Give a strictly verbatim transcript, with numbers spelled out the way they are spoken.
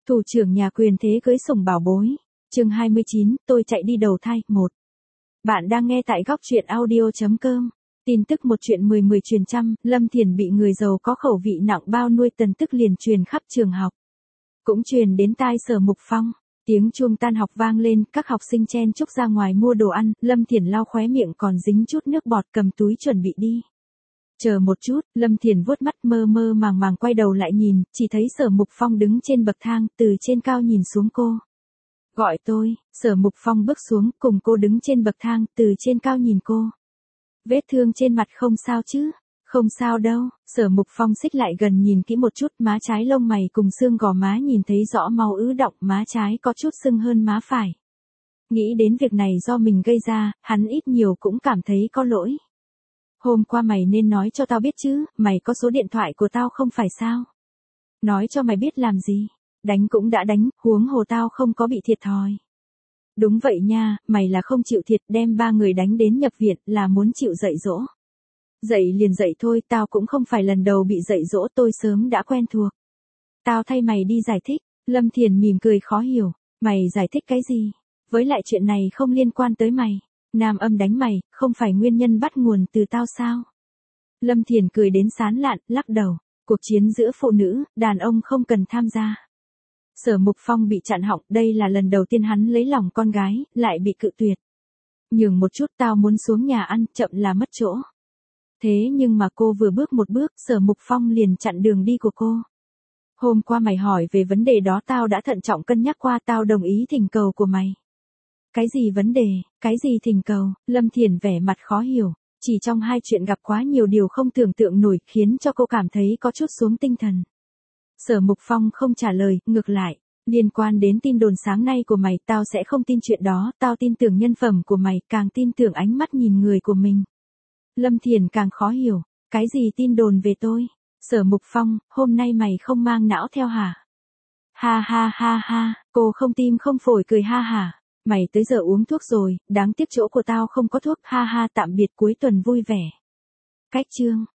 Thủ trưởng nhà quyền thế cưới sủng bảo bối. Chương hai mươi chín, tôi chạy đi đầu thai, một. Bạn đang nghe tại góc truyện audio.com. Tin tức một chuyện mười mười truyền trăm, Lâm Thiền bị người giàu có khẩu vị nặng bao nuôi tần tức liền truyền khắp trường học. Cũng truyền đến tai Sở Mục Phong. Tiếng chuông tan học vang lên, các học sinh chen chúc ra ngoài mua đồ ăn, Lâm Thiền lau khóe miệng còn dính chút nước bọt cầm túi chuẩn bị đi. Chờ một chút, Lâm Thiền vuốt mắt mơ mơ màng màng quay đầu lại nhìn, chỉ thấy Sở Mục Phong đứng trên bậc thang, từ trên cao nhìn xuống cô. Gọi tôi, Sở Mục Phong bước xuống, cùng cô đứng trên bậc thang, từ trên cao nhìn cô. Vết thương trên mặt không sao chứ? Không sao đâu, Sở Mục Phong xích lại gần nhìn kỹ một chút, má trái lông mày cùng xương gò má nhìn thấy rõ máu ứ đọng, má trái có chút sưng hơn má phải. Nghĩ đến việc này do mình gây ra, hắn ít nhiều cũng cảm thấy có lỗi. Hôm qua mày nên nói cho tao biết chứ, mày có số điện thoại của tao không phải sao? Nói cho mày biết làm gì? Đánh cũng đã đánh, huống hồ tao không có bị thiệt thòi. Đúng vậy nha, mày là không chịu thiệt, đem ba người đánh đến nhập viện là muốn chịu dạy dỗ. Dạy liền dạy thôi, tao cũng không phải lần đầu bị dạy dỗ, tôi sớm đã quen thuộc. Tao thay mày đi giải thích. Lâm Thiền mỉm cười khó hiểu, mày giải thích cái gì? Với lại chuyện này không liên quan tới mày. Nam Âm đánh mày, không phải nguyên nhân bắt nguồn từ tao sao? Lâm Thiền cười đến sán lạn, lắc đầu. Cuộc chiến giữa phụ nữ, đàn ông không cần tham gia. Sở Mục Phong bị chặn họng, đây là lần đầu tiên hắn lấy lòng con gái, lại bị cự tuyệt. Nhường một chút, tao muốn xuống nhà ăn, chậm là mất chỗ. Thế nhưng mà cô vừa bước một bước, Sở Mục Phong liền chặn đường đi của cô. Hôm qua mày hỏi về vấn đề đó, tao đã thận trọng cân nhắc qua, tao đồng ý thỉnh cầu của mày. Cái gì vấn đề, cái gì thỉnh cầu? Lâm Thiền vẻ mặt khó hiểu, chỉ trong hai chuyện gặp quá nhiều điều không tưởng tượng nổi, khiến cho cô cảm thấy có chút xuống tinh thần. Sở Mục Phong không trả lời, ngược lại, liên quan đến tin đồn sáng nay của mày, tao sẽ không tin chuyện đó, tao tin tưởng nhân phẩm của mày, càng tin tưởng ánh mắt nhìn người của mình. Lâm Thiền càng khó hiểu, cái gì tin đồn về tôi? Sở Mục Phong, hôm nay mày không mang não theo hả? Ha ha ha ha, cô không tim không phổi cười ha hả. Mày tới giờ uống thuốc rồi, đáng tiếc chỗ của tao không có thuốc, ha ha, tạm biệt, cuối tuần vui vẻ. Cách chương.